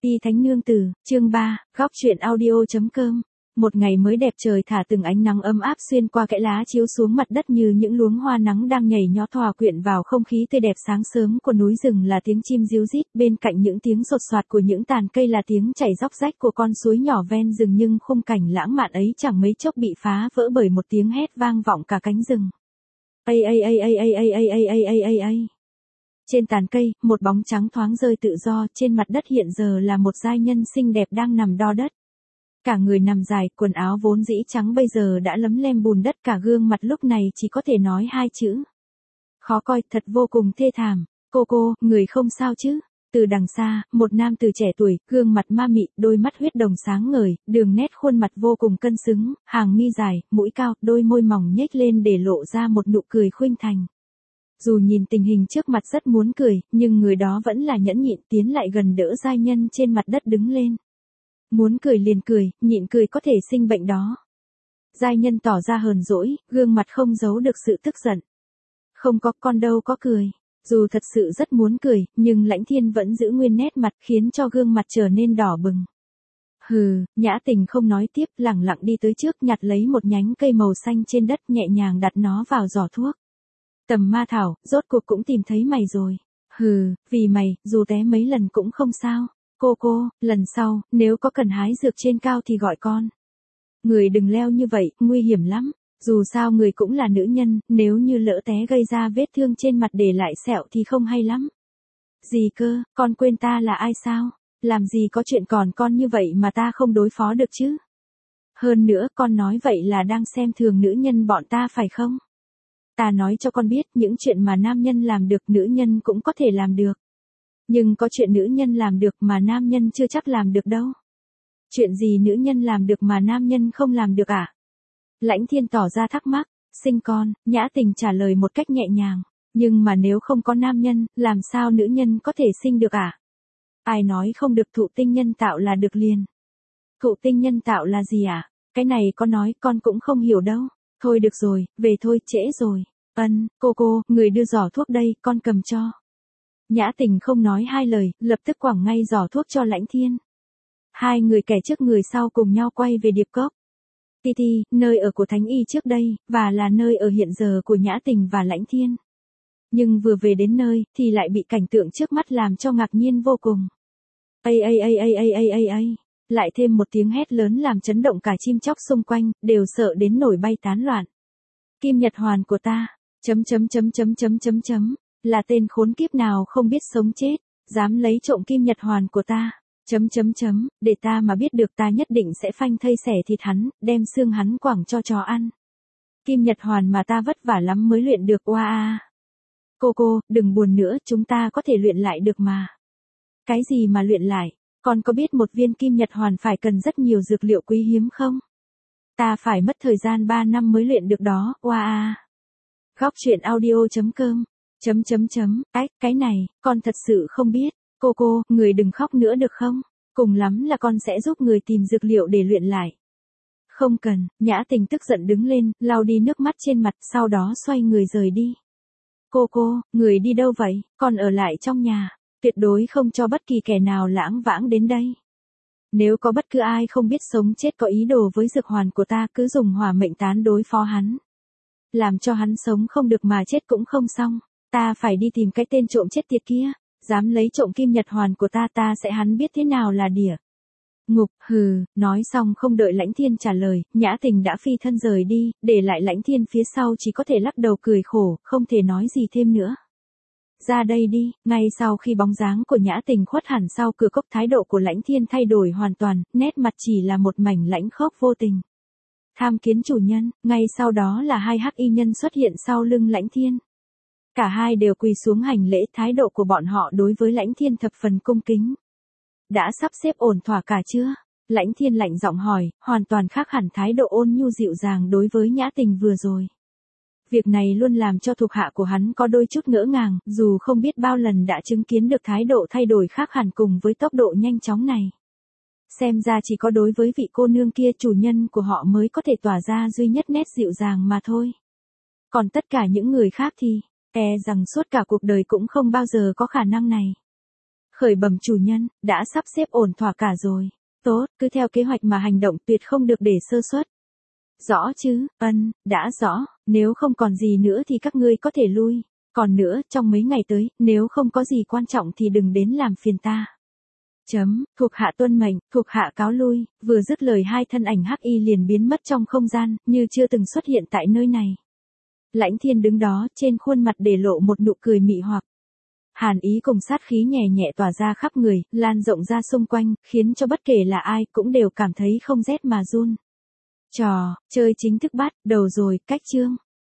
Ti Thánh Nương Tử, chương 3, góc truyện audio.com. Một ngày mới đẹp trời thả từng ánh nắng ấm áp xuyên qua kẽ lá chiếu xuống mặt đất như những luống hoa nắng đang nhảy nhót hòa quyện vào không khí tươi đẹp sáng sớm của núi rừng là tiếng chim ríu rít, bên cạnh những tiếng sột soạt của những tàn cây là tiếng chảy róc rách của con suối nhỏ ven rừng, nhưng khung cảnh lãng mạn ấy chẳng mấy chốc bị phá vỡ bởi một tiếng hét vang vọng cả cánh rừng. Ây ây ây ây ây ây ây ây ây ây ây ây. Trên tàn cây, một bóng trắng thoáng rơi tự do, trên mặt đất hiện giờ là một giai nhân xinh đẹp đang nằm đo đất. Cả người nằm dài, quần áo vốn dĩ trắng bây giờ đã lấm lem bùn đất, cả gương mặt lúc này chỉ có thể nói hai chữ. Khó coi, thật vô cùng thê thảm. Cô, người không sao chứ? Từ đằng xa, một nam tử trẻ tuổi, gương mặt ma mị, đôi mắt huyết đồng sáng ngời, đường nét khuôn mặt vô cùng cân xứng, hàng mi dài, mũi cao, đôi môi mỏng nhếch lên để lộ ra một nụ cười khuynh thành. Dù nhìn tình hình trước mặt rất muốn cười, nhưng người đó vẫn là nhẫn nhịn tiến lại gần đỡ giai nhân trên mặt đất đứng lên. Muốn cười liền cười, nhịn cười có thể sinh bệnh đó. Giai nhân tỏ ra hờn dỗi, gương mặt không giấu được sự tức giận. Không có, con đâu có cười. Dù thật sự rất muốn cười, nhưng Lãnh Thiên vẫn giữ nguyên nét mặt khiến cho gương mặt trở nên đỏ bừng. Hừ, Nhã Tình không nói tiếp, lẳng lặng đi tới trước nhặt lấy một nhánh cây màu xanh trên đất, nhẹ nhàng đặt nó vào giỏ thuốc. Tầm Ma Thảo, rốt cuộc cũng tìm thấy mày rồi. Hừ, vì mày, dù té mấy lần cũng không sao. Cô, lần sau, nếu có cần hái dược trên cao thì gọi con. Người đừng leo như vậy, nguy hiểm lắm. Dù sao người cũng là nữ nhân, nếu như lỡ té gây ra vết thương trên mặt để lại sẹo thì không hay lắm. Gì cơ, con quên ta là ai sao? Làm gì có chuyện còn con như vậy mà ta không đối phó được chứ? Hơn nữa, con nói vậy là đang xem thường nữ nhân bọn ta phải không? Ta nói cho con biết, những chuyện mà nam nhân làm được nữ nhân cũng có thể làm được. Nhưng có chuyện nữ nhân làm được mà nam nhân chưa chắc làm được đâu. Chuyện gì nữ nhân làm được mà nam nhân không làm được à? Lãnh Thiên tỏ ra thắc mắc. Sinh con, Nhã Tình trả lời một cách nhẹ nhàng. Nhưng mà nếu không có nam nhân, làm sao nữ nhân có thể sinh được à? Ai nói không được, thụ tinh nhân tạo là được liền. Thụ tinh nhân tạo là gì à? Cái này có nói con cũng không hiểu đâu. Thôi được rồi, về thôi, trễ rồi. Cô, người đưa giỏ thuốc đây, con cầm cho. Nhã Tình không nói hai lời, lập tức quẳng ngay giỏ thuốc cho Lãnh Thiên. Hai người kẻ trước người sau cùng nhau quay về Điệp Cốc. Ti, nơi ở của Thánh Y trước đây, và là nơi ở hiện giờ của Nhã Tình và Lãnh Thiên. Nhưng vừa về đến nơi, thì lại bị cảnh tượng trước mắt làm cho ngạc nhiên vô cùng. Ây. Lại thêm một tiếng hét lớn làm chấn động cả chim chóc xung quanh, đều sợ đến nổi bay tán loạn. Kim Nhật Hoàn của ta, là tên khốn kiếp nào không biết sống chết, dám lấy trộm Kim Nhật Hoàn của ta, để ta mà biết được ta nhất định sẽ phanh thây xẻ thịt hắn, đem xương hắn quẳng cho chó ăn. Kim Nhật Hoàn mà ta vất vả lắm mới luyện được, oa. Cô, đừng buồn nữa, chúng ta có thể luyện lại được mà. Cái gì mà luyện lại? Con có biết một viên Kim Nhật Hoàn phải cần rất nhiều dược liệu quý hiếm không? Ta phải mất thời gian 3 năm mới luyện được đó, oa. Góc truyện audio.com. Cái này, con thật sự không biết. Cô, người đừng khóc nữa được không? Cùng lắm là con sẽ giúp người tìm dược liệu để luyện lại. Không cần, Nhã Tình tức giận đứng lên, lau đi nước mắt trên mặt, sau đó xoay người rời đi. Cô, người đi đâu vậy? Con ở lại trong nhà, tuyệt đối không cho bất kỳ kẻ nào lãng vãng đến đây. Nếu có bất cứ ai không biết sống chết có ý đồ với dược hoàn của ta, cứ dùng hỏa mệnh tán đối phó hắn. Làm cho hắn sống không được mà chết cũng không xong. Ta phải đi tìm cái tên trộm chết tiệt kia. Dám lấy trộm Kim Nhật Hoàn của ta sẽ hắn biết thế nào là đỉa. Ngục, nói xong không đợi Lãnh Thiên trả lời, Nhã Tình đã phi thân rời đi, để lại Lãnh Thiên phía sau chỉ có thể lắc đầu cười khổ, không thể nói gì thêm nữa. Ra đây đi, ngay sau khi bóng dáng của Nhã Tình khuất hẳn sau cửa cốc, thái độ của Lãnh Thiên thay đổi hoàn toàn, nét mặt chỉ là một mảnh lãnh khốc vô tình. Tham kiến chủ nhân, ngay sau đó là hai hắc y nhân xuất hiện sau lưng Lãnh Thiên. Cả hai đều quỳ xuống hành lễ, thái độ của bọn họ đối với Lãnh Thiên thập phần cung kính. Đã sắp xếp ổn thỏa cả chưa? Lãnh Thiên lạnh giọng hỏi, hoàn toàn khác hẳn thái độ ôn nhu dịu dàng đối với Nhã Tình vừa rồi. Việc này luôn làm cho thuộc hạ của hắn có đôi chút ngỡ ngàng, dù không biết bao lần đã chứng kiến được thái độ thay đổi khác hẳn cùng với tốc độ nhanh chóng này. Xem ra chỉ có đối với vị cô nương kia, chủ nhân của họ, mới có thể tỏa ra duy nhất nét dịu dàng mà thôi. Còn tất cả những người khác thì, rằng suốt cả cuộc đời cũng không bao giờ có khả năng này. Khởi bẩm chủ nhân, đã sắp xếp ổn thỏa cả rồi. Tốt, cứ theo kế hoạch mà hành động, tuyệt không được để sơ suất. Rõ chứ, đã rõ, nếu không còn gì nữa thì các ngươi có thể lui. Còn nữa, trong mấy ngày tới, nếu không có gì quan trọng thì đừng đến làm phiền ta. Thuộc hạ tuân mệnh, thuộc hạ cáo lui. Vừa dứt lời, hai thân ảnh hắc y liền biến mất trong không gian, như chưa từng xuất hiện tại nơi này. Lãnh Thiên đứng đó, trên khuôn mặt để lộ một nụ cười mị hoặc. Hàn ý cùng sát khí nhẹ nhẹ tỏa ra khắp người, lan rộng ra xung quanh, khiến cho bất kể là ai cũng đều cảm thấy không rét mà run. Trò chơi chính thức bắt đầu rồi, cách chương.